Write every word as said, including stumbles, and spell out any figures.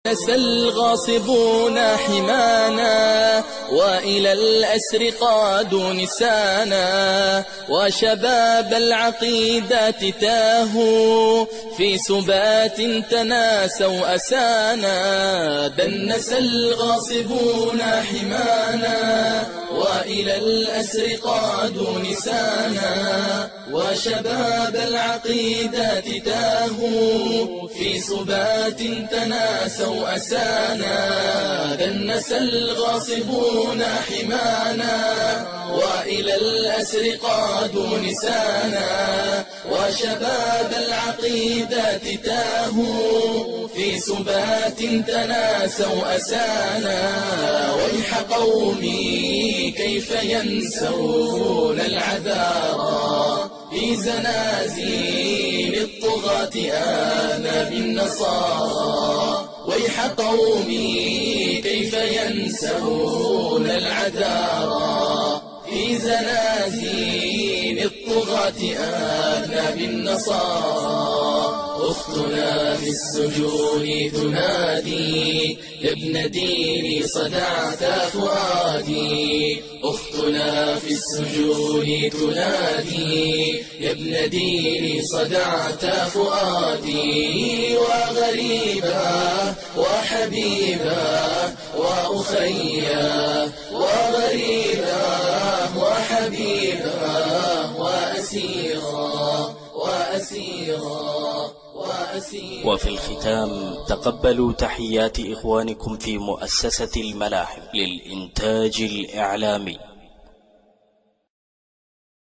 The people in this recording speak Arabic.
نسى الغاصبون حمانا وإلى الأسر قادوا نسانا وشباب العقيدات تاهوا في سبات تناسوا أسانا دنس الغاصبون حمانا وإلى الأسر قادوا نسانا وشباب العقيدات تاهوا في سبات تناسوا أسانا دنس الغاصبون حمانا وإلى الأسر قادوا نسانا وشباب العقيدات تاهوا في سبات تناسوا أسانا ويح قومي كيف ينسون العذارى في زنازين الطغاة آنى بالنصارى ويح قومي كيف ينسون العذارى في زنازين الطغاة آنى بالنصارى أختنا في السجون تنادي يا ابن ديني صدعت فؤادي أختنا في السجون تنادي يا ابن ديني صدعت فؤادي وغريبا وحبيبا وأخيا وغريبا وحبيبا وأسيرا وأسيرا وأسيرا. وفي الختام تقبلوا تحيات إخوانكم في مؤسسة الملاحم للإنتاج الإعلامي.